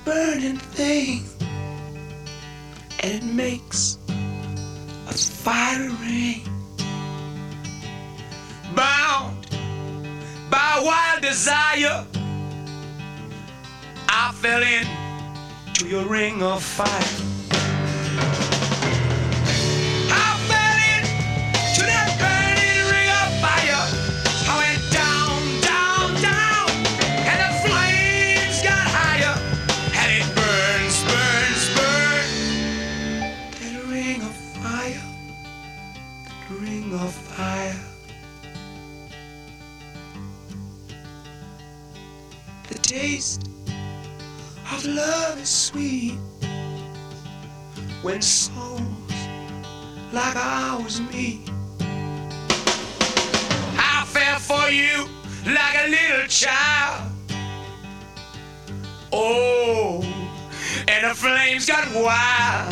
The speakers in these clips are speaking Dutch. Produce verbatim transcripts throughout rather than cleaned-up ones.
burning thing, and it makes a fire ring. Bound by wild desire, I fell into your ring of fire. I fell into that burning ring of fire. I went down, down, down, and the flames got higher, and it burns, burns, burns. That ring of fire, that ring of fire. The taste of love is sweet when souls like ours meet. I fell for you like a little child. Oh, and the flames got wild.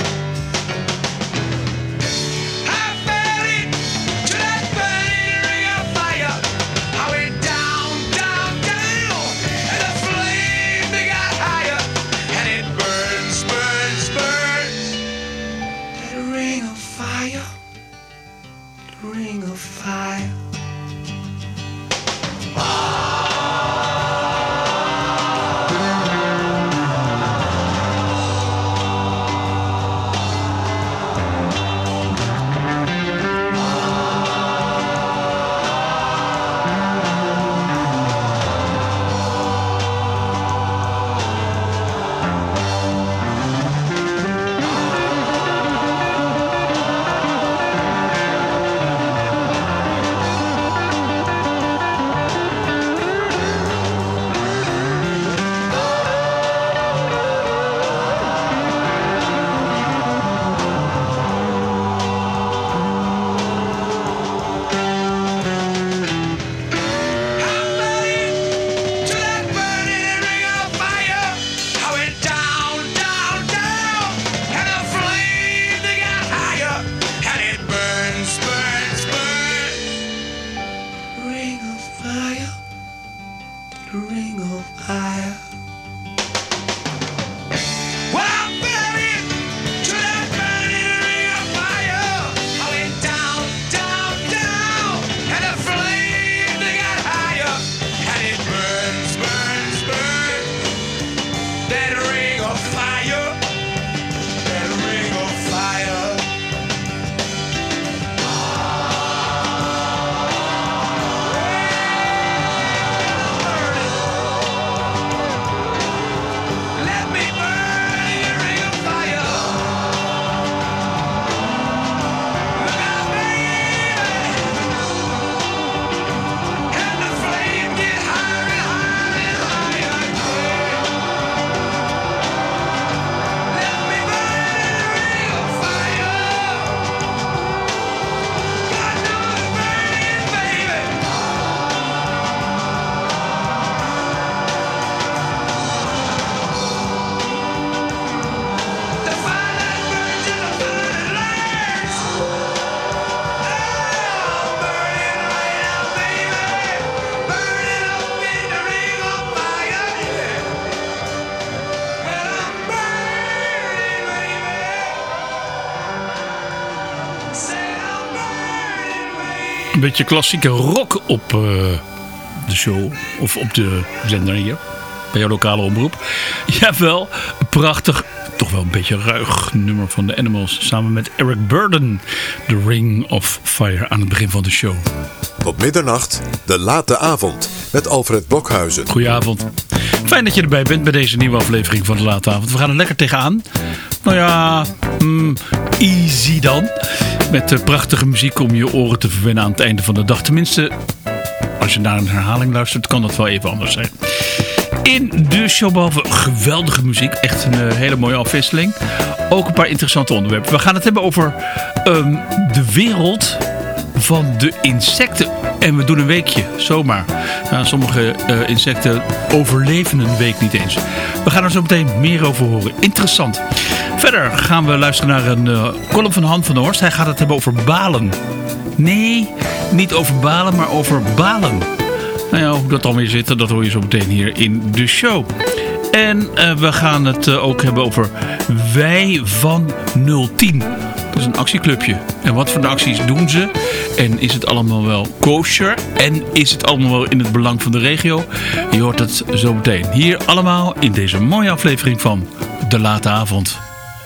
I fell into that burning ring of fire. I went down, down, down, and the flame they got higher, and it burns, burns, burns. That ring of fire, the ring of fire. Een beetje klassieke rock op uh, de show. Of op de zender hier. Bij jouw lokale omroep. Jawel, een prachtig, toch wel een beetje ruig nummer van de Animals. Samen met Eric Burdon. The Ring of Fire aan het begin van de show. Tot middernacht, de late avond. Met Alfred Blokhuizen. Goedenavond. Fijn dat je erbij bent bij deze nieuwe aflevering van de late avond. We gaan er lekker tegenaan. Nou ja, mm, easy dan. Met uh, prachtige muziek om je oren te verwennen aan het einde van de dag. Tenminste, als je naar een herhaling luistert, kan dat wel even anders zijn. In de show, behalve geweldige muziek, echt een uh, hele mooie afwisseling. Ook een paar interessante onderwerpen. We gaan het hebben over um, de wereld van de insecten. En we doen een weekje, zomaar. Nou, sommige uh, insecten overleven een week niet eens. We gaan er zo meteen meer over horen. Interessant. Verder gaan we luisteren naar een uh, column van Han van der Horst. Hij gaat het hebben over balen. Nee, niet over balen, maar over balen. Nou ja, hoe dat dan weer zit, dat hoor je zo meteen hier in de show. En uh, we gaan het uh, ook hebben over Wij van nul tien. Dat is een actieclubje. En wat voor acties doen ze? En is het allemaal wel kosher? En is het allemaal wel in het belang van de regio? Je hoort het zo meteen. Hier allemaal in deze mooie aflevering van De Late Avond.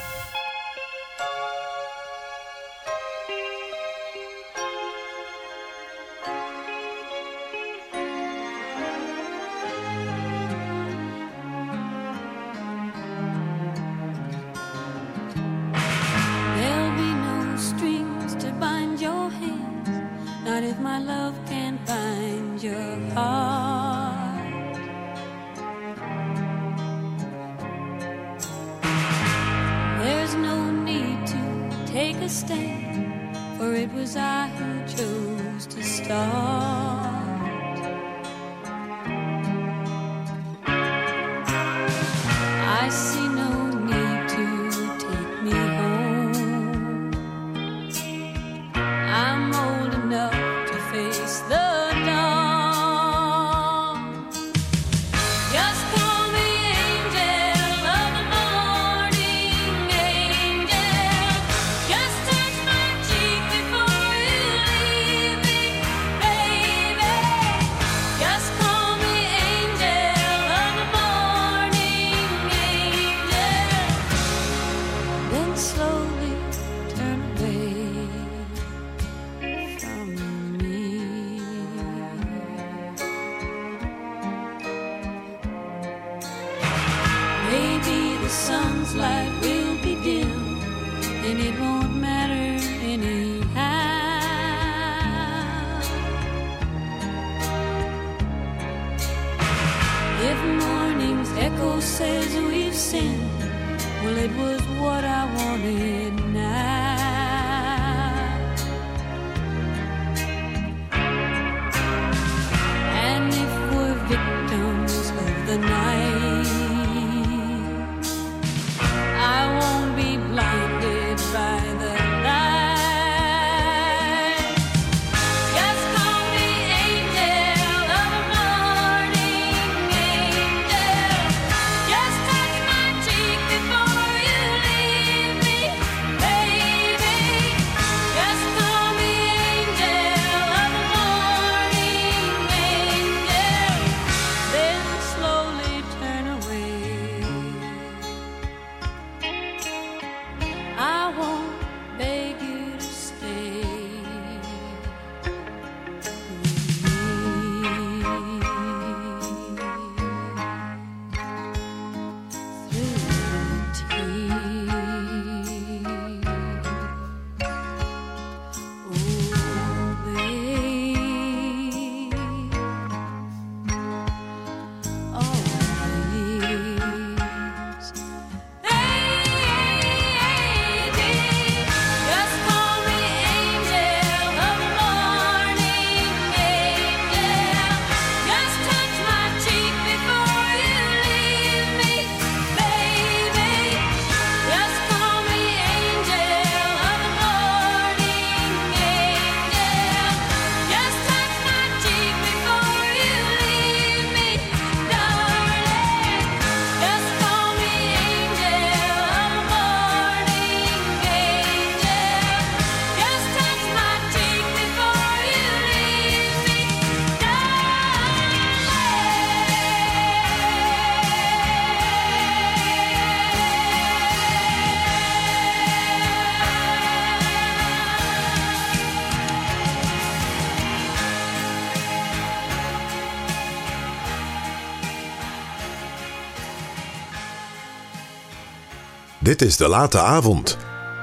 Dit is De Late Avond.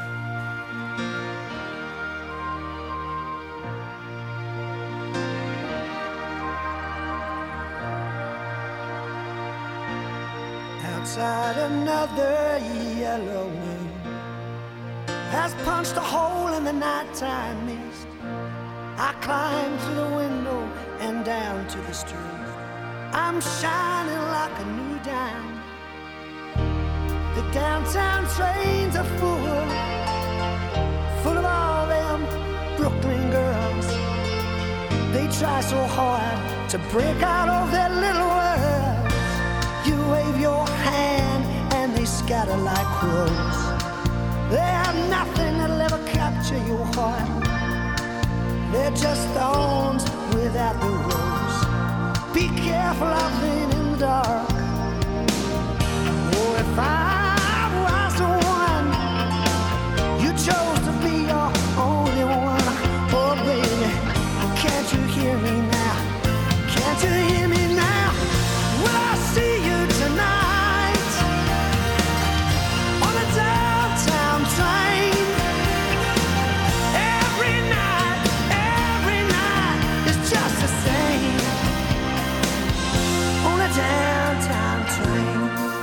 Outside another yellow moon has punched a hole in the nighttime mist. I climb to the window and down to the street. I'm shining like a new dime. The downtown trains are full, full of all them Brooklyn girls. They try so hard to break out of their little world. You wave your they scatter like crows. They have nothing that'll ever capture your heart. They're just thorns without the rose. Be careful of them in the dark. Oh, if I was the one you chose to be your only one, oh baby, can't you hear me now? Can't you hear me now? Will I see you tonight on a downtown train? Every night, every night is just the same on a downtown train.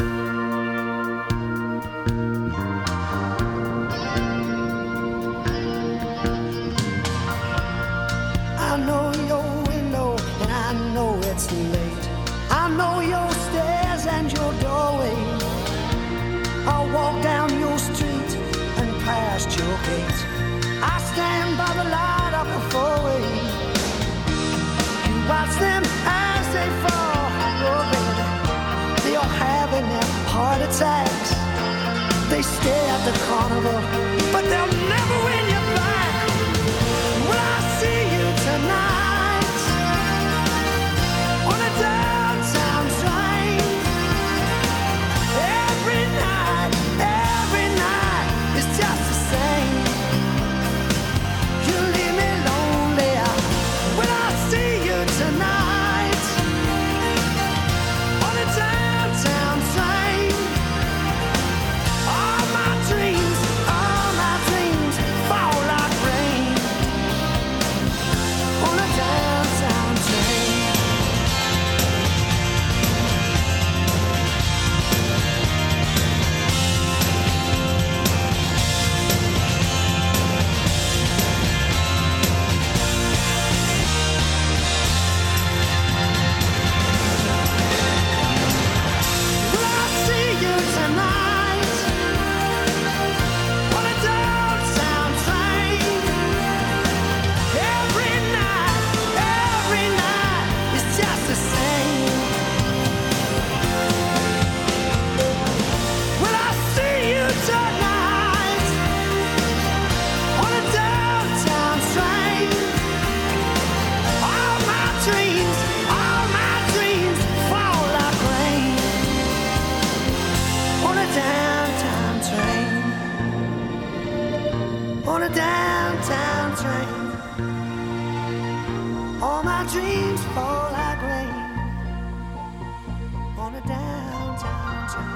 I know your window and I know it's late. I know your stairs and your doorway. I'll walk down your street and past your gate. I stand by the light of the four-way. You watch them as they fall. Oh baby, they are having their heart attacks. They stay at the carnival, but they'll never win you back. Will I see you tonight on a downtown train? Every night, every night is just the same. You leave me lonely. Will I see you tonight on a downtown train? All my dreams, all my dreams fall like rain on a downtown train. Will I see you tonight on a downtown train? Every night, every night is just the same. Will I see you tonight on a downtown train? All my dreams, all my dreams fall like rain on a downtown train. On a downtown train. All my dreams fall like rain on a downtown train.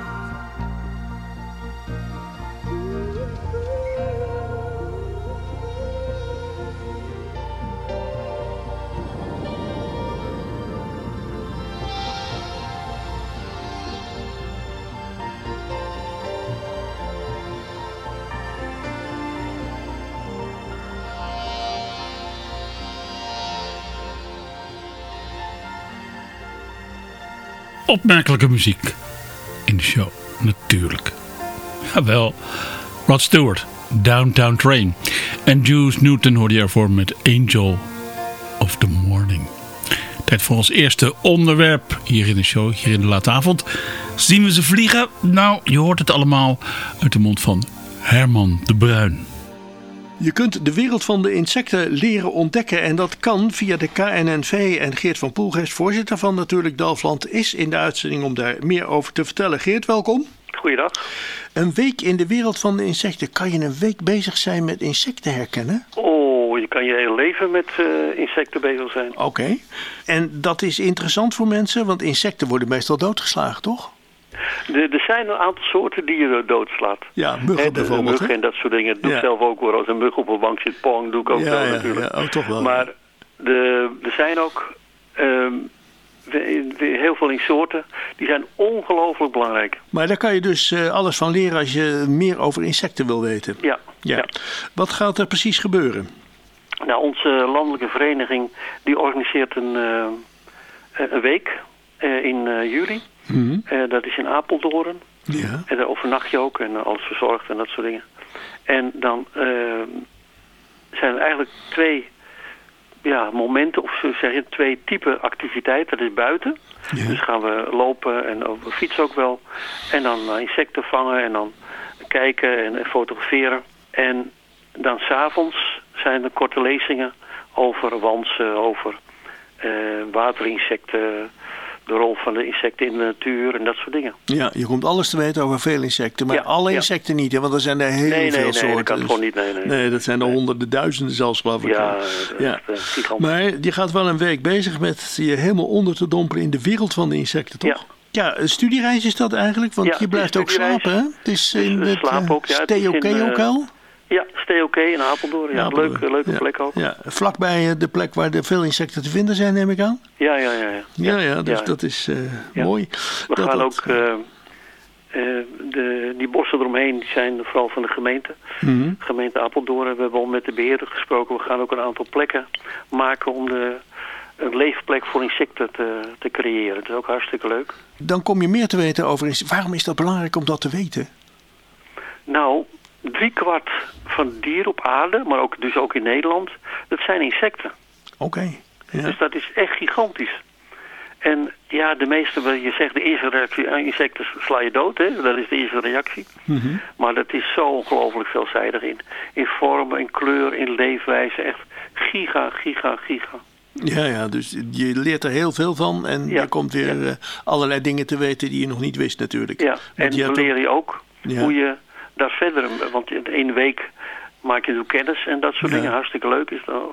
Opmerkelijke muziek in de show, natuurlijk. Jawel, Rod Stewart, Downtown Train. En Juice Newton hoorde je ervoor met Angel of the Morning. Tijd voor ons eerste onderwerp hier in de show, hier in de late avond. Zien we ze vliegen? Nou, je hoort het allemaal uit de mond van Herman de Bruin. Je kunt de wereld van de insecten leren ontdekken en dat kan via de K N N V. En Geert van Poelgeest, voorzitter van Natuurlijk Delfland, is in de uitzending om daar meer over te vertellen. Geert, welkom. Goeiedag. Een week in de wereld van de insecten. Kan je een week bezig zijn met insecten herkennen? Oh, je kan je hele leven met uh, insecten bezig zijn. Oké. Okay. En dat is interessant voor mensen, want insecten worden meestal doodgeslagen, toch? De, er zijn een aantal soorten die je doodslaat. Ja, muggen He, de, bijvoorbeeld. Muggen en dat soort dingen. Dat doe ik ja. zelf ook hoor. Als een mug op een bank zit, pong, doe ik ook ja, wel ja, natuurlijk. Ja, oh, toch wel. Maar de, er zijn ook um, heel veel in soorten. Die zijn ongelooflijk belangrijk. Maar daar kan je dus uh, alles van leren als je meer over insecten wil weten. Ja. ja. ja. Wat gaat er precies gebeuren? Nou, onze landelijke vereniging die organiseert een, uh, een week uh, in uh, juli. Mm-hmm. Uh, dat is in Apeldoorn. Ja. En daar overnacht je ook en uh, alles verzorgd en dat soort dingen. En dan uh, zijn er eigenlijk twee ja, momenten, of zo zeg je, twee typen activiteiten. Dat is buiten. Ja. Dus gaan we lopen en we fietsen ook wel. En dan uh, insecten vangen en dan kijken en, en fotograferen. En dan 's avonds zijn er korte lezingen over wansen, over uh, waterinsecten, de rol van de insecten in de natuur en dat soort dingen. Ja, je komt alles te weten over veel insecten, maar Ja, alle ja. insecten niet, hè? Want er zijn er heel Nee, nee, veel nee, soorten. dat kan Dus- gewoon niet. Nee, nee. Nee, dat zijn er honderden, duizenden zelfs, geloof ik. Ja, hè? dat Ja. is, uh, gigantisch. Maar je gaat wel een week bezig met je helemaal onder te dompelen in de wereld van de insecten, toch? Ja, een studiereis is dat eigenlijk, want Ja, je het blijft is ook studiereis. slapen, hè? Het is in we het slapen ook, ja, het is Stay-OK in, uh, Hotel. Ja, Stay OK in Apeldoorn. Ja, Apeldoorn. leuke, leuke Ja, plek ook. Ja, Ja, vlakbij eh, de plek waar er veel insecten te vinden zijn, neem ik aan. ja, ja. Ja, Ja, ja, dus ja. dat is eh, Ja. mooi. We dat gaan dat, ook, uh, uh, de, die bossen eromheen die zijn vooral van de gemeente. Mhm. Gemeente Apeldoorn. We hebben al met de beheerder gesproken. We gaan ook een aantal plekken maken om de, een leefplek voor insecten te, te creëren. Dat is ook hartstikke leuk. Dan kom je meer te weten over insecten. Waarom is dat belangrijk om dat te weten? Nou, driekwart van dieren op aarde, maar ook, dus ook in Nederland, dat zijn insecten. Oké. Ja. Dus dat is echt gigantisch. En ja, de meeste, je zegt de eerste reactie, aan insecten sla je dood, hè? Dat is de eerste reactie. Mhm. Maar dat is zo ongelooflijk veelzijdig in. In vorm, in kleur, in leefwijze, echt giga, giga, giga. Ja, ja, dus je leert er heel veel van en Ja, je komt weer ja. eh, allerlei dingen te weten die je nog niet wist natuurlijk. Ja, Want en je we hebt ook- leren je ook Ja. hoe je daar verder, want in één week maak je zo kennis en dat soort Ja. dingen. Hartstikke leuk is dat.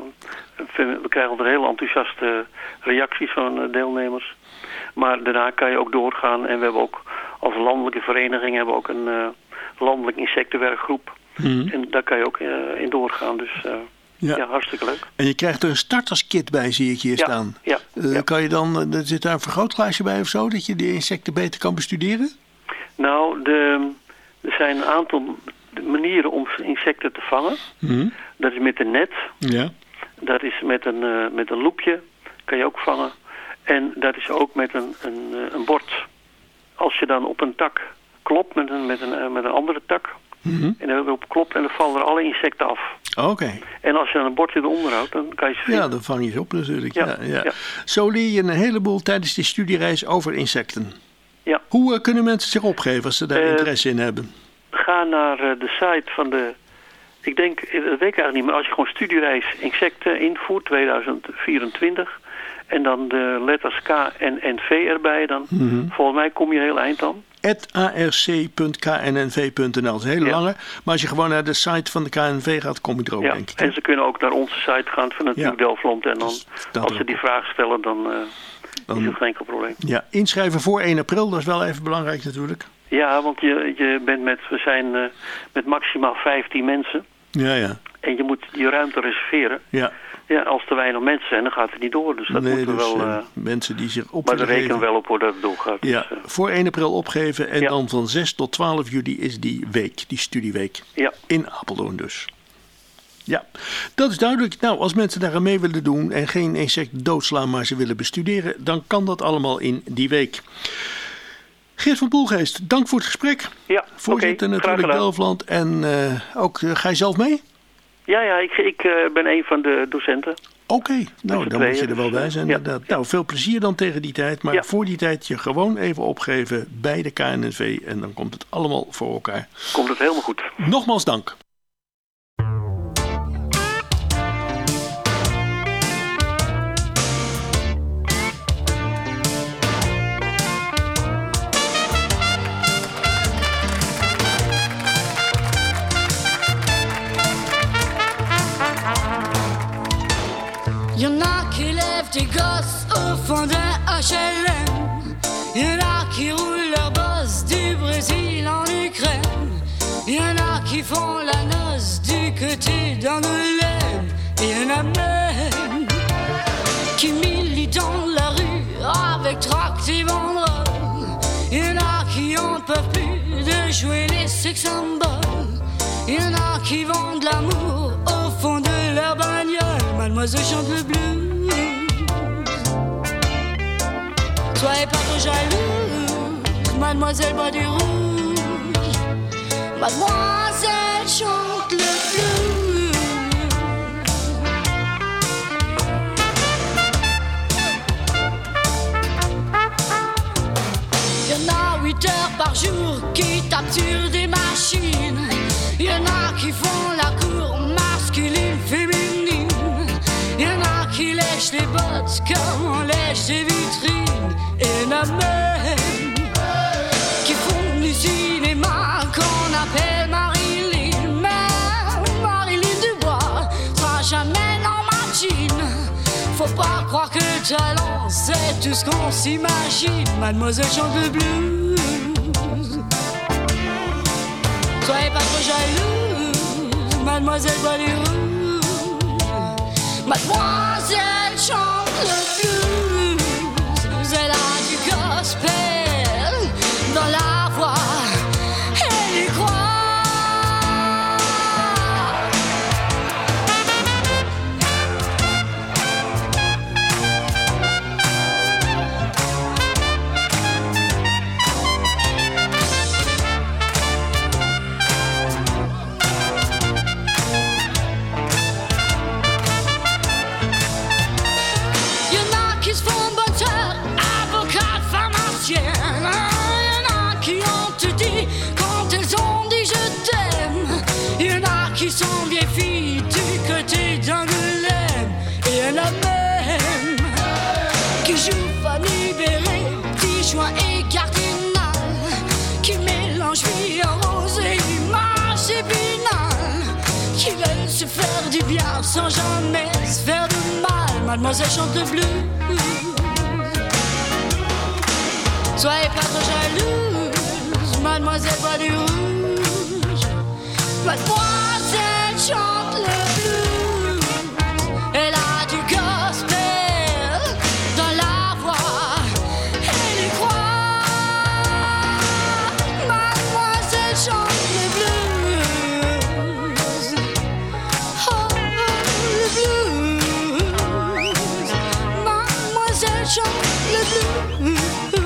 We krijgen er heel enthousiaste reacties van eh, deelnemers. Maar daarna kan je ook doorgaan en we hebben ook als landelijke vereniging hebben we ook een uh, landelijk insectenwerkgroep. Mhm. En daar kan je ook uh, in doorgaan. Dus uh, Ja. ja, hartstikke leuk. En je krijgt er een starterskit bij, zie ik hier Ja, staan. ja, Eh, ja. Kan je dan, er zit daar een vergrootglaasje bij of zo, dat je die insecten beter kan bestuderen? Nou, de, er zijn een aantal manieren om insecten te vangen. Mhm. Dat is met een net. Ja. Dat is met een, uh, met een loepje, kan je ook vangen. En dat is ook met een, een, uh, een bord. Als je dan op een tak klopt met een, met een, uh, met een andere tak. Mhm. En dan op klopt en dan vallen er alle insecten af. Oké. En als je dan een bordje eronder houdt, dan kan je ze vinden. Ja, dan vang je ze op natuurlijk. Ja, Ja, ja. ja. Zo leer je een heleboel tijdens die studiereis over insecten. Ja. Hoe eh, kunnen mensen zich opgeven als ze daar Eh, interesse in hebben? Ga naar uh, de site van de... Ik denk, dat weet ik eigenlijk niet, maar als je gewoon studiereis insecten invoert, tweeduizend vierentwintig... en dan de letters K en N V erbij, dan Mhm. volgens mij kom je heel eind aan. at a r c punt k n n v punt n l. Dat is een hele Ja. lange. Maar als je gewoon naar de site van de K N N V gaat, kom je er ook, Ja, denk ik. en ze kunnen ook naar onze site gaan van natuurlijk Ja. Delftland. En dan, Dus dat als ze ook. die vraag stellen, dan, uh, Dan- is het geen enkel probleem. Ja, inschrijven voor één april, dat is wel even belangrijk natuurlijk. Ja, want je, je bent met, we zijn uh, met maximaal vijftien mensen. Ja, ja. En je moet die ruimte reserveren. Ja, Ja, als er weinig mensen zijn, dan gaat het niet door. Dus dat nee, moeten we dus wel... eh, Uh, mensen die zich op maar daar willen rekenen we geven. wel op hoor dat het doorgaat. Ja, Dus, uh, voor één april opgeven en Ja. dan van zes tot twaalf juli is die week, die studieweek. ja. In Apeldoorn dus. Ja, dat is duidelijk. Nou, als mensen daar aan mee willen doen en geen insecten doodslaan, maar ze willen bestuderen, dan kan dat allemaal in die week. Geert van Poelgeest, dank voor het gesprek. Ja, Voorzitter oké, natuurlijk graag gedaan. Delftland. En eh, ook, eh, ga je zelf mee? Ja, ja, ik, ik uh, ben een van de docenten. Oké, nou z'n dan moet je tweeën, er wel dus, bij zijn. ja. inderdaad. Nou, veel plezier dan tegen die tijd. Maar Ja. voor die tijd je gewoon even opgeven bij de K N N V. En dan komt het allemaal voor elkaar. Komt het helemaal goed. Nogmaals dank. Y'en a qui lèvent des gosses au fond d'un H L M. Y'en a qui roulent leur bosse du Brésil en Ukraine. Y'en a qui font la noce du côté d'Angoulême. Et y'en a même qui militent dans la rue avec tract et banderoles. Y'en a qui en peuvent plus de jouer les sex symboles. Y'en a qui vendent l'amour au fond de leur bagnole. Mademoiselle chante le blues. Soyez pas trop jalouse, mademoiselle boit du rouge. Mademoiselle chante le blues. sur des machines. Y en a qui font la cour masculine, féminine. Y en a qui lèchent les bottes comme on lèche des vitrines. Et y en a même qui font du cinéma qu'on appelle Marilyn. Mais Marilyn Dubois sera jamais dans ma jean. Faut pas croire que le talent c'est tout ce qu'on s'imagine. Mademoiselle chante le blues. Soyez pas trop jalouse, mademoiselle boit du rouge. Mademoiselle chante le blues. Elle a du gospel dans la voix. Elle y croit. Qui sont vieilles filles du côté d'Angoulême. Et y'en a même qui jouent Fanny Béré, petit joint et cardinal, qui mélangent vie en rose et image épinal, qui veulent se faire du bien sans jamais se faire de mal. Mademoiselle chante le blues. Soyez pas trop jalouse, mademoiselle boit du rouge. Mademoiselle chante le blues. Elle a du gospel dans la voix. Elle y croit. Mademoiselle chante le blues. Oh, le blues. Mademoiselle chante le blues.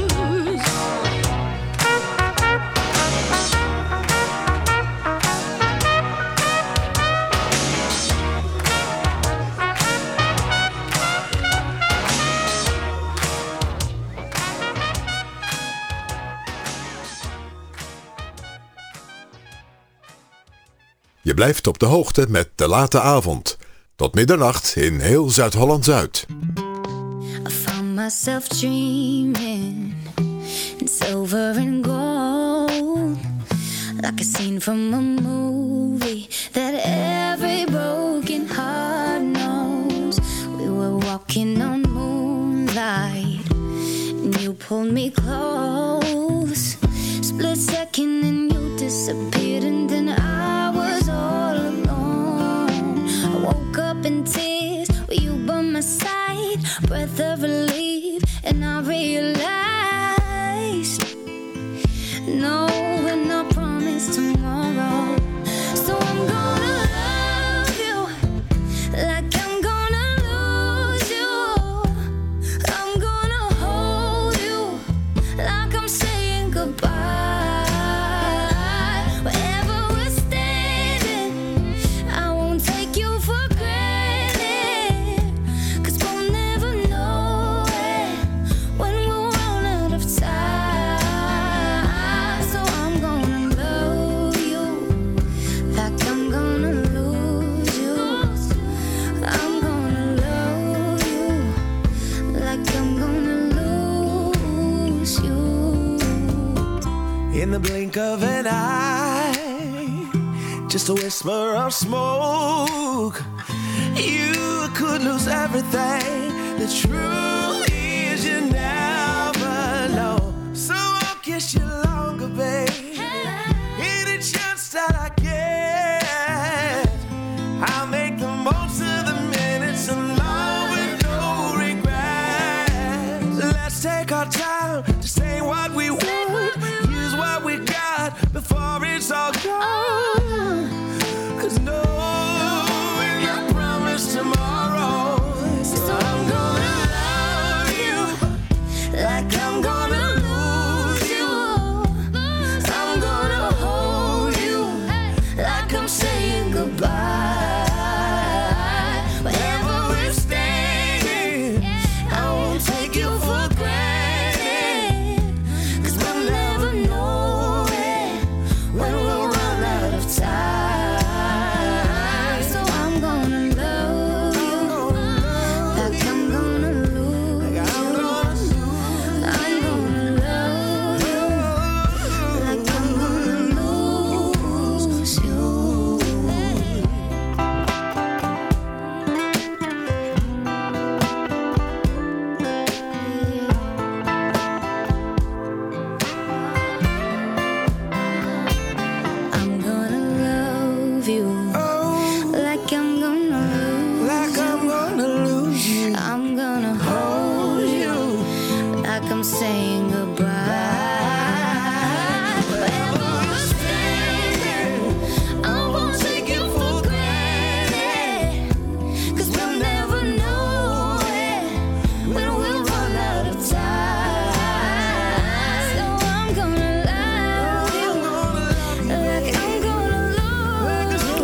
Je blijft op de hoogte met De Late Avond. Tot middernacht in heel Zuid-Holland-Zuid. I found myself dreaming in silver and gold, like a scene from a movie that every broken heart knows. We were walking on moonlight and you pulled me close. Split second and you disappeared, and then I was all alone. I woke up in tears with you by my side, breath of relief, and I realized no, we're not promised tomorrow. So I'm gonna love you like I'm gonna lose you. I'm gonna hold you like I'm saying goodbye. Wherever we're standing, I won't take you for granted, 'cause we'll never know it when we'll run out of time. So I'm gonna love you like I'm gonna lose you. I'm gonna love you like I'm gonna lose you. In the blink of an eye, just a whisper of smoke, you could lose everything. The truth is you never know. So I'll kiss you longer, babe. Any chance that I get, I'll make the most of the minutes alone with no regrets. Let's take our time to say what we want, use what we got before it's all gone. 'Cause no, we're not promised tomorrow. So I'm gonna love you like I'm gonna lose you. I'm gonna hold you like I'm saying goodbye. Wherever we're standing, I won't take you for granted, 'cause we'll never know it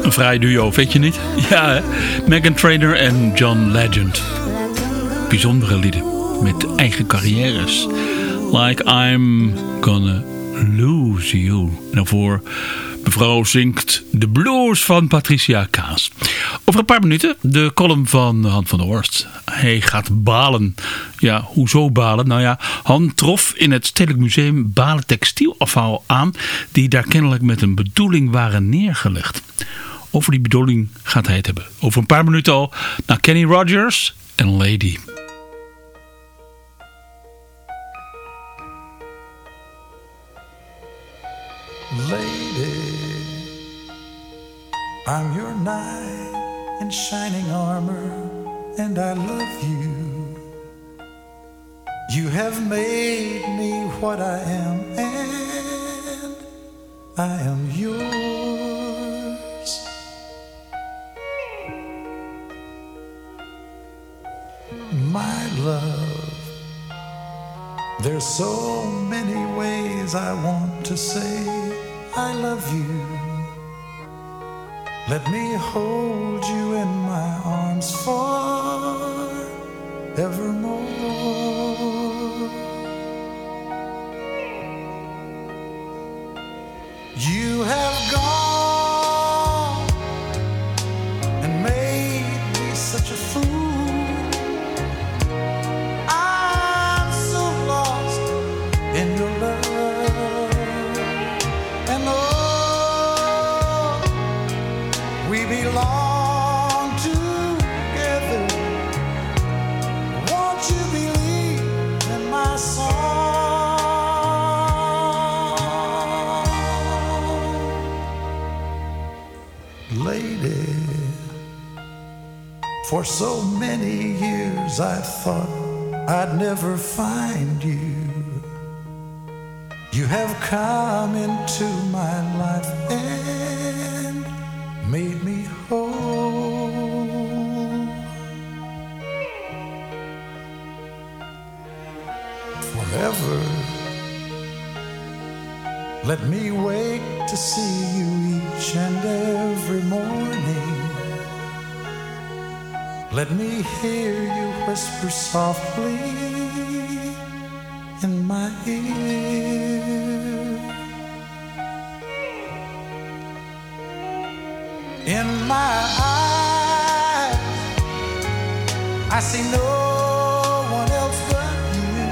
Een fraai duo, weet je niet? Ja, hè? Meghan Trainor en John Legend. Bijzondere lieden met eigen carrières. Like I'm Gonna Lose You. En daarvoor mevrouw zingt de blues van Patricia Kaas. Over een paar minuten de column van Han van der Horst. Hij gaat balen. Ja, hoezo balen? Nou ja, Han trof in het Stedelijk Museum balen textielafval aan die daar kennelijk met een bedoeling waren neergelegd. Over die bedoeling gaat hij het hebben. Over een paar minuten al naar Kenny Rogers en Lady. Lady, I'm your knight in shining armor, and I love you. You have made me what I am, and I am yours. My love, there's so many ways I want to say I love you. Let me hold you in my arms forevermore. You have gone and made me such a fool. I'm so lost in your love. We belong together. Won't you believe in my song? Lady, for so many years I thought I'd never find you. You have come into my life and made me whole. Forever, let me wake to see you each and every morning. Let me hear you whisper softly in my ear. In my eyes, I see no one else but you.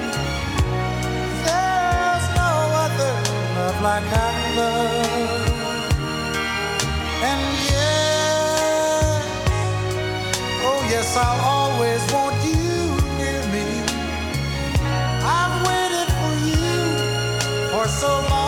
There's no other love like our love. And yes, oh yes, I'll always want you near me. I've waited for you for so long.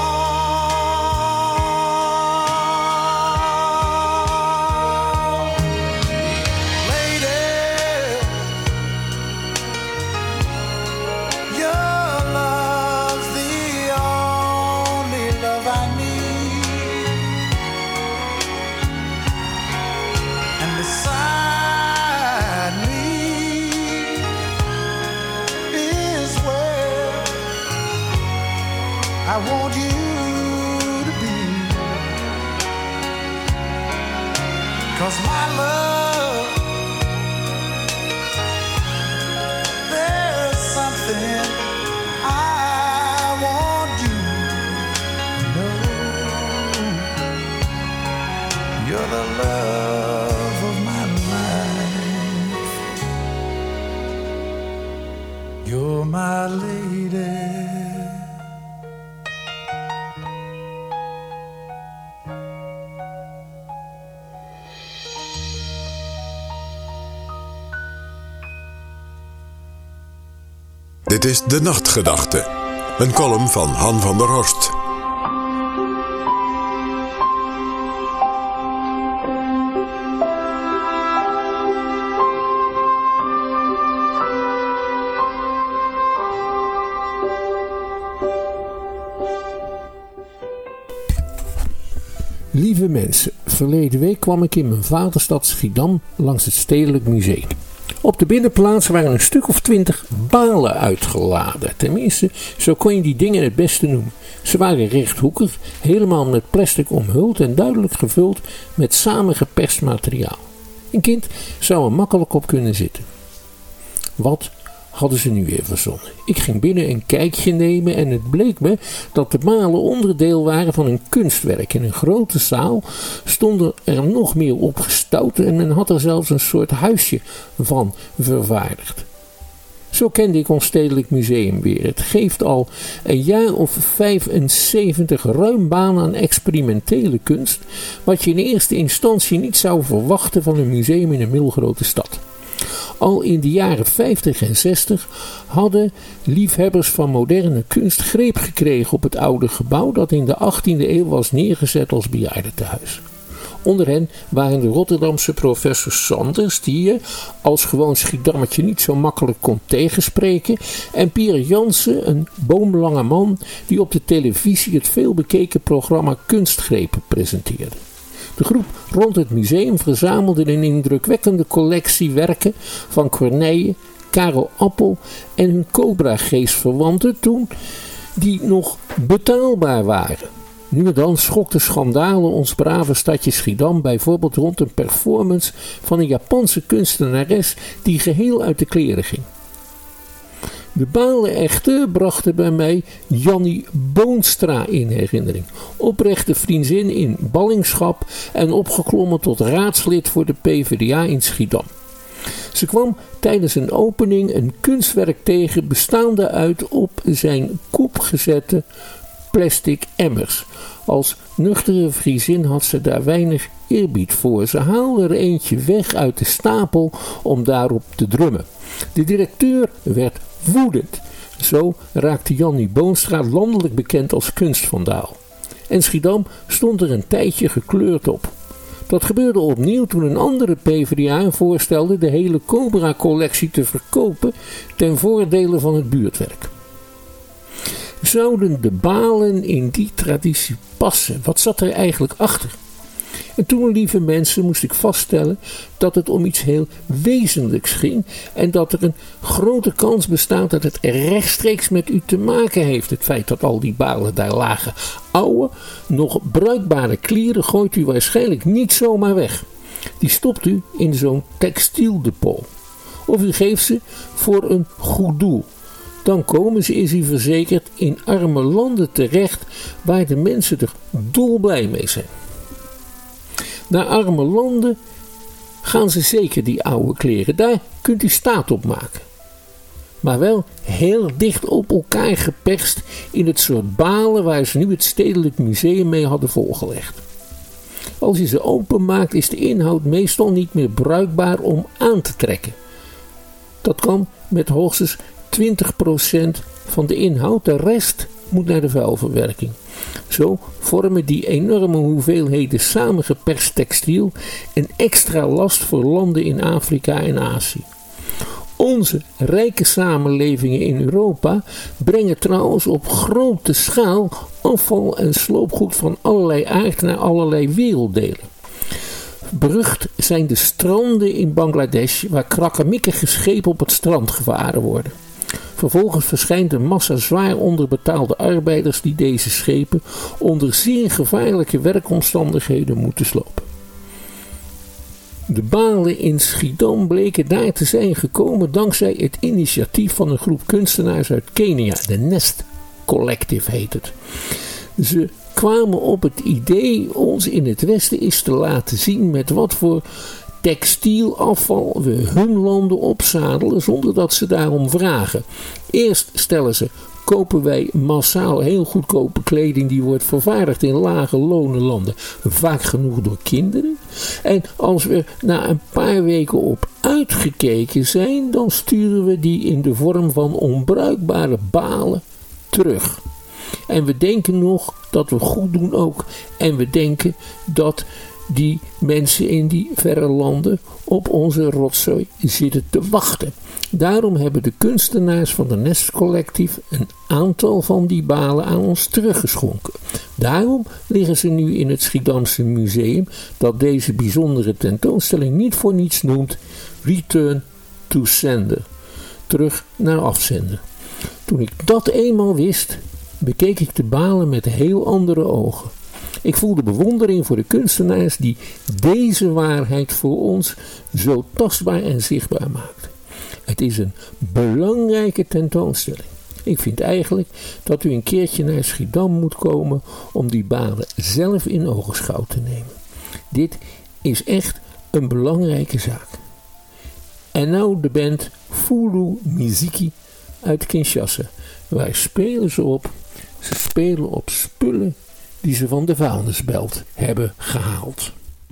I want you to be, 'cause my love, there's something I want you to know. You're the love of my life. You're my lady. Dit is De Nachtgedachte, een column van Han van der Horst. Lieve mensen, verleden week kwam ik in mijn vaderstad Schiedam langs het Stedelijk Museum. Op de binnenplaats waren een stuk of twintig balen uitgeladen. Tenminste, zo kon je die dingen het beste noemen. Ze waren rechthoekig, helemaal met plastic omhuld en duidelijk gevuld met samengeperst materiaal. Een kind zou er makkelijk op kunnen zitten. Wat hadden ze nu weer verzonnen? Ik ging binnen een kijkje nemen en het bleek me dat de balen onderdeel waren van een kunstwerk. In een grote zaal stonden er nog meer opgestouwd en men had er zelfs een soort huisje van vervaardigd. Zo kende ik ons Stedelijk Museum weer. Het geeft al een jaar of vijfenzeventig ruim baan aan experimentele kunst, wat je in eerste instantie niet zou verwachten van een museum in een middelgrote stad. Al in de jaren vijftig en zestig hadden liefhebbers van moderne kunst greep gekregen op het oude gebouw dat in de achttiende eeuw was neergezet als bejaardentehuis. Onder hen waren de Rotterdamse professor Sanders, die je als gewoon Schiedammetje niet zo makkelijk kon tegenspreken, en Pierre Jansen, een boomlange man die op de televisie het veelbekeken programma Kunstgrepen presenteerde. De groep rond het museum verzamelde een indrukwekkende collectie werken van Corneille, Karel Appel en hun Cobra-geestverwanten toen die nog betaalbaar waren. Nu en dan schokten schandalen ons brave stadje Schiedam, bijvoorbeeld rond een performance van een Japanse kunstenares die geheel uit de kleren ging. De balen echter brachten bij mij Jannie Boonstra in herinnering. Oprechte vriendin in ballingschap en opgeklommen tot raadslid voor de P v d A in Schiedam. Ze kwam tijdens een opening een kunstwerk tegen bestaande uit op zijn kop gezette plastic emmers. Als nuchtere Friesin had ze daar weinig eerbied voor. Ze haalde er eentje weg uit de stapel om daarop te drummen. De directeur werd woedend. Zo raakte Jannie Boonstra landelijk bekend als kunstvandaal. En Schiedam stond er een tijdje gekleurd op. Dat gebeurde opnieuw toen een andere P v d A voorstelde de hele Cobra-collectie te verkopen ten voordele van het buurtwerk. Zouden de balen in die traditie passen? Wat zat er eigenlijk achter? En toen, lieve mensen, moest ik vaststellen dat het om iets heel wezenlijks ging en dat er een grote kans bestaat dat het rechtstreeks met u te maken heeft. Het feit dat al die balen daar lagen. Oude, nog bruikbare klieren gooit u waarschijnlijk niet zomaar weg. Die stopt u in zo'n textieldepot. Of u geeft ze voor een goed doel. Dan komen ze, is u verzekerd, in arme landen terecht waar de mensen er dolblij mee zijn. Naar arme landen gaan ze zeker, die oude kleren. Daar kunt u staat op maken. Maar wel heel dicht op elkaar geperst in het soort balen waar ze nu het Stedelijk Museum mee hadden volgelegd. Als je ze openmaakt is de inhoud meestal niet meer bruikbaar om aan te trekken. Dat kan met hoogstens twintig procent van de inhoud, de rest moet naar de vuilverwerking. Zo vormen die enorme hoeveelheden samengeperst textiel een extra last voor landen in Afrika en Azië. Onze rijke samenlevingen in Europa brengen trouwens op grote schaal afval en sloopgoed van allerlei aard naar allerlei werelddelen. Berucht zijn de stranden in Bangladesh waar krakkemikkige schepen op het strand gevaren worden. Vervolgens verschijnt een massa zwaar onderbetaalde arbeiders die deze schepen onder zeer gevaarlijke werkomstandigheden moeten slopen. De balen in Schiedam bleken daar te zijn gekomen dankzij het initiatief van een groep kunstenaars uit Kenia. De Nest Collective heet het. Ze kwamen op het idee ons in het Westen eens te laten zien met wat voor textielafval we hun landen opzadelen zonder dat ze daarom vragen. Eerst stellen ze, kopen wij massaal heel goedkope kleding die wordt vervaardigd in lage lonenlanden, vaak genoeg door kinderen. En als we na een paar weken op uitgekeken zijn, dan sturen we die in de vorm van onbruikbare balen terug. En we denken nog dat we goed doen ook. En we denken dat die mensen in die verre landen op onze rotzooi zitten te wachten. Daarom hebben de kunstenaars van de Nest Collective een aantal van die balen aan ons teruggeschonken. Daarom liggen ze nu in het Schiedamse museum, dat deze bijzondere tentoonstelling niet voor niets noemt Return to sender. Terug naar afzender. Toen ik dat eenmaal wist, bekeek ik de balen met heel andere ogen. Ik voelde bewondering voor de kunstenaars die deze waarheid voor ons zo tastbaar en zichtbaar maakten. Het is een belangrijke tentoonstelling. Ik vind eigenlijk dat u een keertje naar Schiedam moet komen om die balen zelf in ogenschouw te nemen. Dit is echt een belangrijke zaak. En nou de band Fulu Miziki uit Kinshasa. Waar spelen ze op? Ze spelen op spullen die ze van de vuilnisbelt hebben gehaald.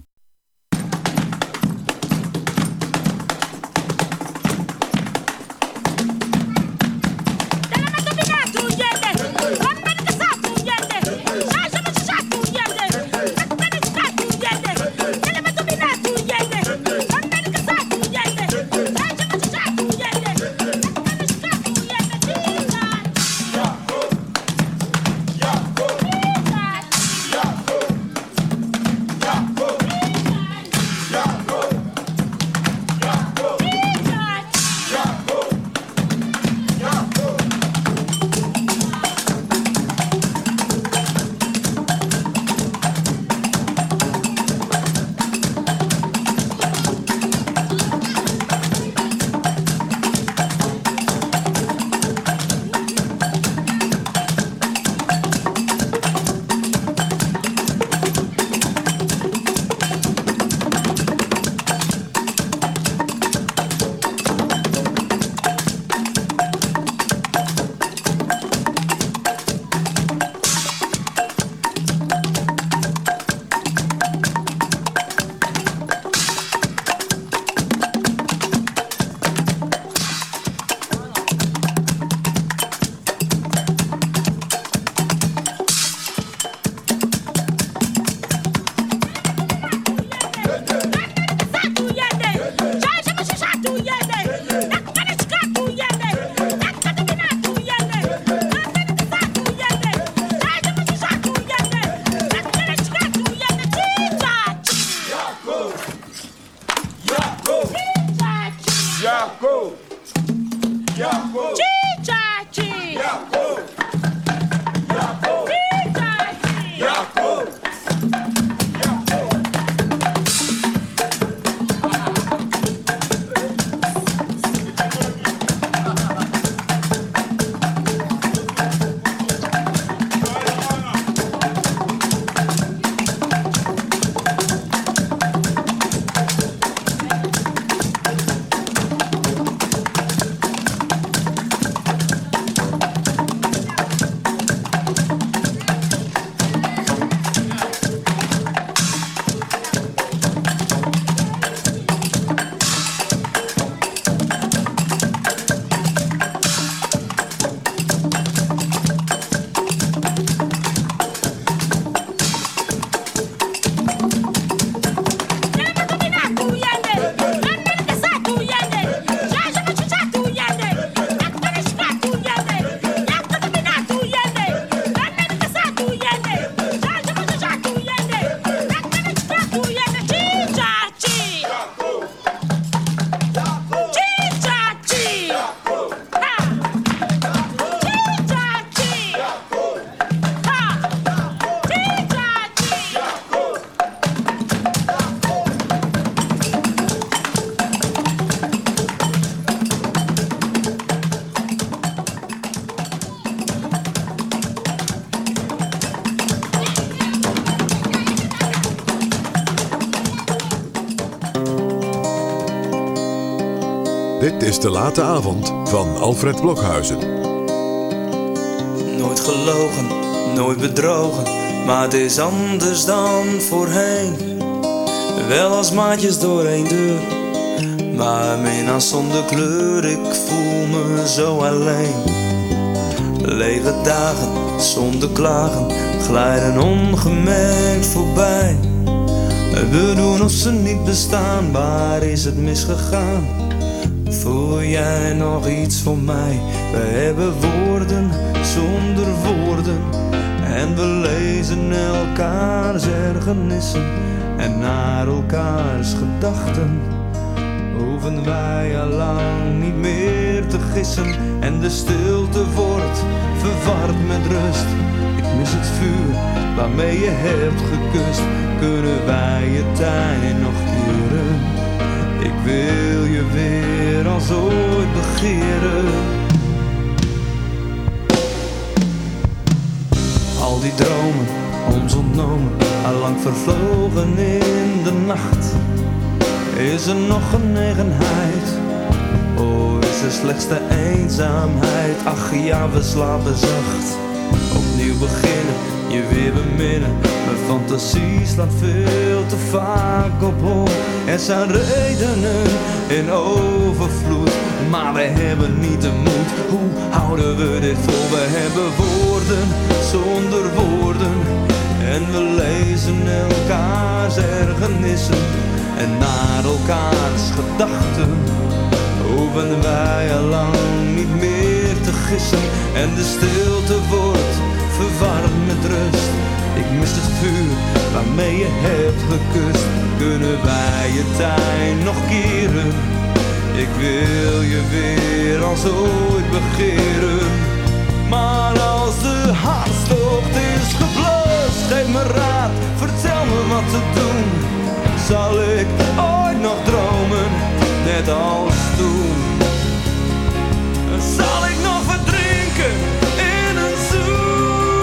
Dit is De Late Avond van Alfred Blokhuizen. Nooit gelogen, nooit bedrogen, maar het is anders dan voorheen. Wel als maatjes door één deur, maar minnaar zonder kleur. Ik voel me zo alleen. Lege dagen zonder klagen glijden ongemerkt voorbij. We doen of ze niet bestaan, waar is het misgegaan? Voel jij nog iets voor mij? We hebben woorden zonder woorden en we lezen elkaars ergernissen en naar elkaars gedachten. hoeven wij al lang niet meer te gissen en de stilte wordt verward met rust. Ik mis het vuur waarmee je hebt gekust. Kunnen wij je tijd nog keren? Ik wil je weer als ooit begeren. Al die dromen, ons ontnomen, allang vervlogen in de nacht. Is er nog genegenheid? Oh, is er slechts de eenzaamheid? Ach ja, we slapen zacht. Opnieuw beginnen, je weer beminnen. Mijn fantasie slaat veel te vaak op hol. Er zijn redenen in overvloed, maar we hebben niet de moed. Hoe houden we dit vol? We hebben woorden zonder woorden en we lezen elkaars ergernissen. En naar elkaars gedachten hoeven wij al lang niet meer te gissen. En de stilte wordt verwarmd met rust. Ik mis het vuur waarmee je hebt gekust. Kunnen wij je tijd nog keren? Ik wil je weer als ooit begeren. Maar als de hartstocht is geblust, geef me raad, vertel me wat te doen. Zal ik ooit nog dromen, net als toen? Zal ik nog verdrinken in een zoen?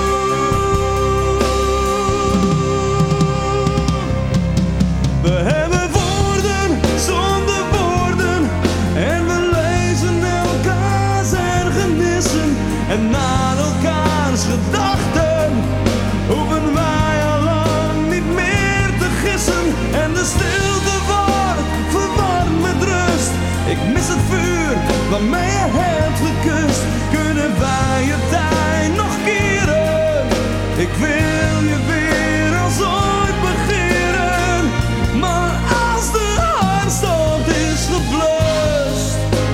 We hebben woorden zonder woorden en we lezen elkaars ergernissen. En naar elkaars gedachten hoeven wij al lang niet meer te gissen. En de stilte wordt verwarmd met rust. Ik mis het vuur waarmee je hebt gekust. Kunnen wij je tijd nog keren? Ik wil je weer als ooit begeren. Maar als de hartstocht is geblust,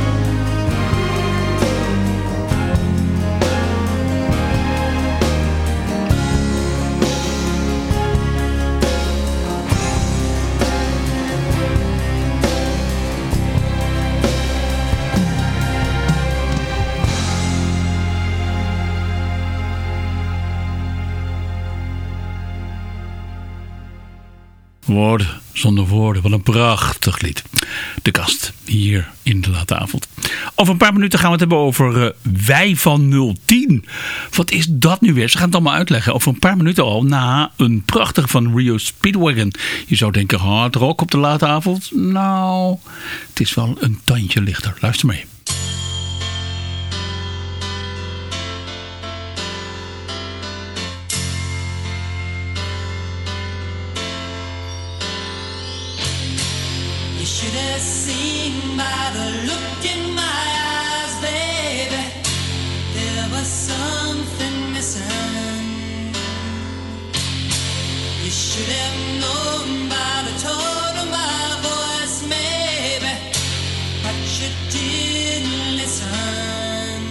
Woorden zonder woorden, wat een prachtig lied. De Kast, hier in de late avond. Over een paar minuten gaan we het hebben over uh, Wij van nul tien. Wat is dat nu weer? Ze gaan het allemaal uitleggen. Over een paar minuten al, na een prachtige van Rio Speedwagon. Je zou denken, hard rock op de late avond? Nou, het is wel een tandje lichter. Luister mee. You should have seen by the look in my eyes, baby, there was something missing. You should have known by the tone of my voice, maybe, but you didn't listen.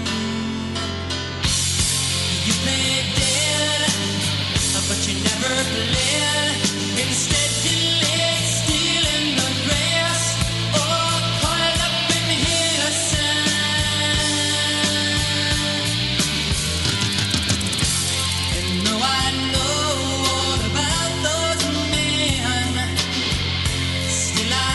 You played dead, but you never played. Instead you laid still in the grass, or coiled up in the sand. And though I know all about those men, still I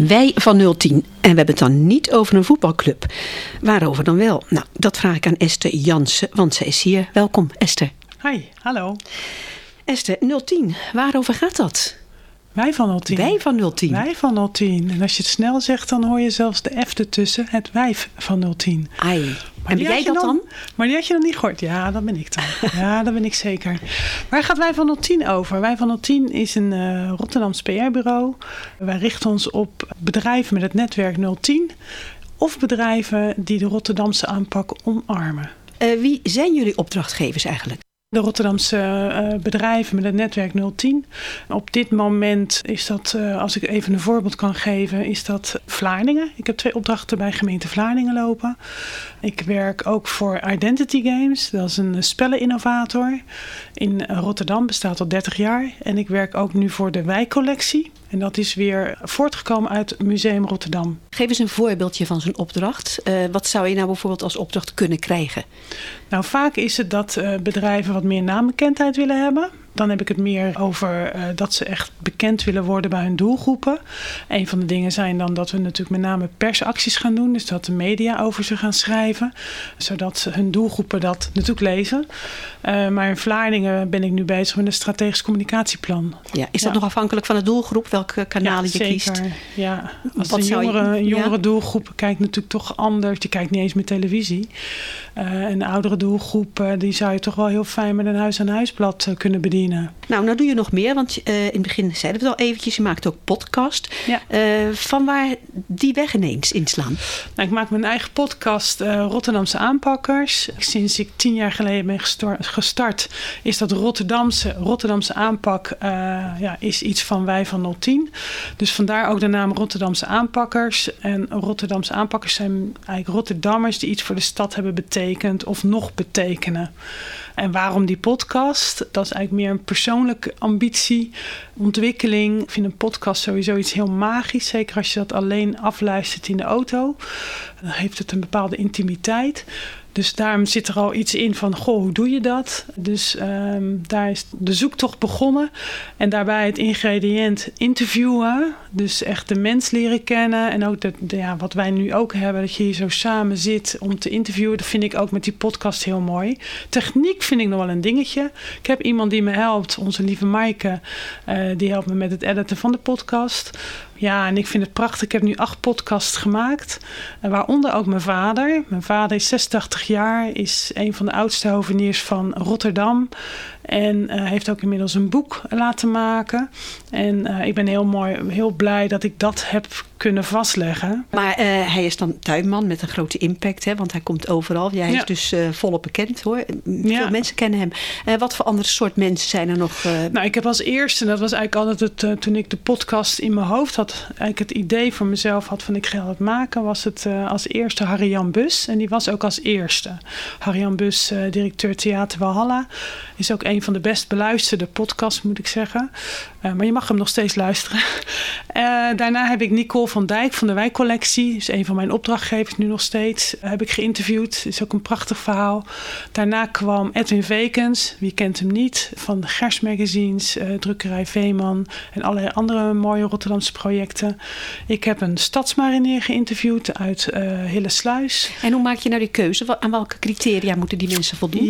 Wij van nul tien. En we hebben het dan niet over een voetbalclub. Waarover dan wel? Nou, dat vraag ik aan Esther Jansen, want zij is hier. Welkom, Esther. Hi, hallo. Esther, nul tien, waarover gaat dat? Wij van nul tien. Wij van nul tien. Wij van nul tien. En als je het snel zegt, dan hoor je zelfs de F ertussen. Het wijf van nul tien. Ai. Maar en ben jij dat dan, dan? Maar die had je nog niet gehoord. Ja, dat ben ik dan. Ja, dat ben ik zeker. Waar gaat Wij van nul tien over? Wij van nul tien is een uh, Rotterdams P R-bureau. Wij richten ons op bedrijven met het netwerk nul tien. Of bedrijven die de Rotterdamse aanpak omarmen. Uh, wie zijn jullie opdrachtgevers eigenlijk? De Rotterdamse uh, bedrijven met het netwerk nul tien. Op dit moment is dat, uh, als ik even een voorbeeld kan geven, is dat Vlaardingen. Ik heb twee opdrachten bij gemeente Vlaardingen lopen. Ik werk ook voor Identity Games. Dat is een spelleninnovator. In Rotterdam, bestaat al dertig jaar. En ik werk ook nu voor de Wijkcollectie. En dat is weer voortgekomen uit Museum Rotterdam. Geef eens een voorbeeldje van zo'n opdracht. Uh, wat zou je nou bijvoorbeeld als opdracht kunnen krijgen? Nou, vaak is het dat uh, bedrijven wat meer naambekendheid willen hebben. Dan heb ik het meer over uh, dat ze echt bekend willen worden bij hun doelgroepen. Een van de dingen zijn dan dat we natuurlijk met name persacties gaan doen. Dus dat de media over ze gaan schrijven. Zodat hun doelgroepen dat natuurlijk lezen. Uh, maar in Vlaardingen ben ik nu bezig met een strategisch communicatieplan. Ja, is dat ja. nog afhankelijk van de doelgroep? Welke kanalen ja, je zeker. kiest? Ja, als Wat een jongere, je, een jongere ja? doelgroep kijkt natuurlijk toch anders. Die kijkt niet eens meer televisie. Uh, en de oudere doelgroep, uh, die zou je toch wel heel fijn met een huis-aan-huisblad uh, kunnen bedienen. Nou, nou doe je nog meer, want uh, in het begin zeiden we het al eventjes. Je maakt ook podcast. Ja. Uh, van waar die weg ineens inslaan? Nou, ik maak mijn eigen podcast uh, Rotterdamse Aanpakkers. Sinds ik tien jaar geleden ben gestart, gestart is dat Rotterdamse, Rotterdamse aanpak uh, ja, is iets van Wij van nul tien. Dus vandaar ook de naam Rotterdamse Aanpakkers. En Rotterdamse Aanpakkers zijn eigenlijk Rotterdammers die iets voor de stad hebben betekend of nog betekenen. En waarom die podcast? Dat is eigenlijk meer een persoonlijke ambitie, ontwikkeling. Ik vind een podcast sowieso iets heel magisch. Zeker als je dat alleen afluistert in de auto. Dan heeft het een bepaalde intimiteit. Dus daarom zit er al iets in van, goh, hoe doe je dat? Dus um, daar is de zoektocht begonnen. En daarbij het ingrediënt interviewen. Dus echt de mens leren kennen. En ook de, de, ja, wat wij nu ook hebben, dat je hier zo samen zit om te interviewen. Dat vind ik ook met die podcast heel mooi. Techniek vind ik nog wel een dingetje. Ik heb iemand die me helpt, onze lieve Maaike. Uh, die helpt me met het editen van de podcast. Ja, en ik vind het prachtig. Ik heb nu acht podcasts gemaakt. Waaronder ook mijn vader. Mijn vader is zesentachtig jaar. Is een van de oudste hoveniers van Rotterdam. En uh, heeft ook inmiddels een boek laten maken. En uh, ik ben heel mooi, heel blij dat ik dat heb kunnen vastleggen. Maar uh, hij is dan tuinman met een grote impact. Hè? Want hij komt overal. Jij ja. is dus uh, volop bekend hoor. Veel ja. mensen kennen hem. Uh, wat voor andere soort mensen zijn er nog? Uh... Nou, ik heb als eerste, dat was eigenlijk altijd het, uh, toen ik de podcast in mijn hoofd had. Eigenlijk het idee voor mezelf had van ik ga het maken. Was het uh, als eerste Harry-Jan Bus. En die was ook als eerste. Harry-Jan Bus, uh, directeur Theater Walhalla. Is ook een van de best beluisterde podcasts, moet ik zeggen. Uh, maar je mag hem nog steeds luisteren. Uh, daarna heb ik Nicole van Dijk van de Wijkcollectie. Is een van mijn opdrachtgevers nu nog steeds. Uh, heb ik geïnterviewd. Is ook een prachtig verhaal. Daarna kwam Edwin Vekens. Wie kent hem niet? Van de Gers Magazines, uh, Drukkerij Veeman. En allerlei andere mooie Rotterdamse projecten. Ik heb een stadsmarinier geïnterviewd uit uh, Hillesluis. En hoe maak je nou die keuze? Aan welke criteria moeten die mensen voldoen?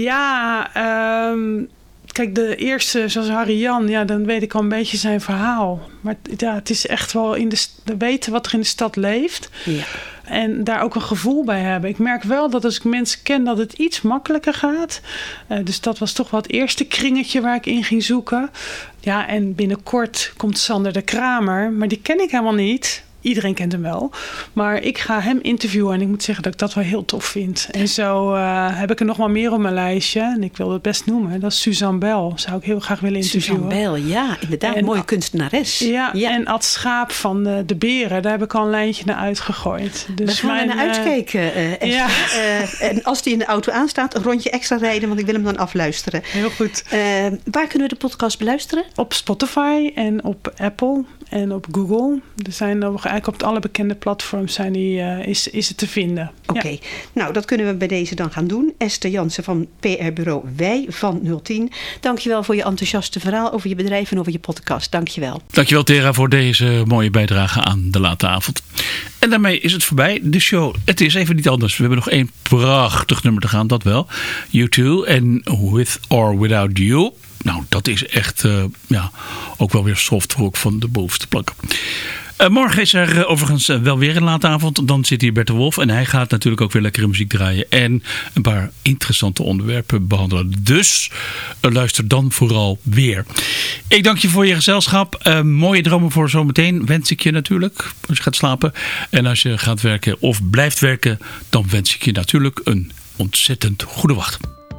Ja, um, kijk, de eerste, zoals Harry-Jan, ja, dan weet ik al een beetje zijn verhaal. Maar ja, het is echt wel in de, weten wat er in de stad leeft. Ja. En daar ook een gevoel bij hebben. Ik merk wel dat als ik mensen ken dat het iets makkelijker gaat. Uh, dus dat was toch wel het eerste kringetje waar ik in ging zoeken. Ja, en binnenkort komt Sander de Kramer. Maar die ken ik helemaal niet. Iedereen kent hem wel. Maar ik ga hem interviewen en ik moet zeggen dat ik dat wel heel tof vind. En zo uh, heb ik er nog wel meer op mijn lijstje. En ik wil het best noemen. Dat is Suzanne Bell. Zou ik heel graag willen interviewen. Suzanne Bell, ja. Inderdaad, een mooie kunstenares. Ja, ja, en Ad Schaap van uh, De Beren. Daar heb ik al een lijntje naar uitgegooid. Dus we gaan mijn, er naar uitkijken, uh, ja. uh, En als die in de auto aanstaat, een rondje extra rijden. Want ik wil hem dan afluisteren. Heel goed. Uh, waar kunnen we de podcast beluisteren? Op Spotify en op Apple. en op Google. Er zijn eigenlijk op alle bekende platforms zijn die, uh, is, is het te vinden. Oké, okay. ja. Nou dat kunnen we bij deze dan gaan doen. Esther Jansen van P R-bureau Wij van nul tien. Dankjewel voor je enthousiaste verhaal over je bedrijf en over je podcast. Dankjewel. Dankjewel Tera voor deze mooie bijdrage aan de late avond. En daarmee is het voorbij. De show, het is even niet anders. We hebben nog één prachtig nummer te gaan, dat wel. U twee en With or Without You. Nou, dat is echt uh, ja, ook wel weer softrock van de bovenste plank. Uh, morgen is er uh, overigens uh, wel weer een late avond. Dan zit hier Bert de Wolf en hij gaat natuurlijk ook weer lekkere muziek draaien. En een paar interessante onderwerpen behandelen. Dus uh, luister dan vooral weer. Ik dank je voor je gezelschap. Uh, mooie dromen voor zometeen wens ik je natuurlijk. Als je gaat slapen. En als je gaat werken of blijft werken. Dan wens ik je natuurlijk een ontzettend goede wacht.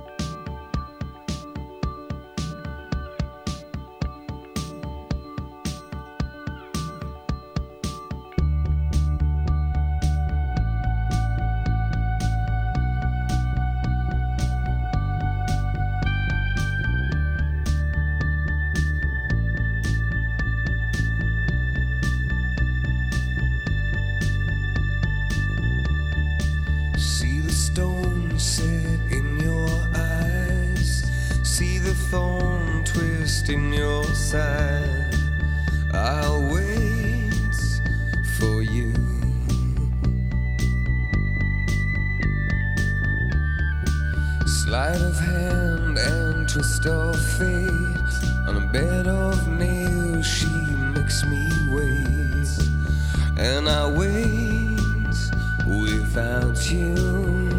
In your side, I'll wait for you. Sleight of hand and twist of fate. On a bed of nails, she makes me wait, and I wait without you.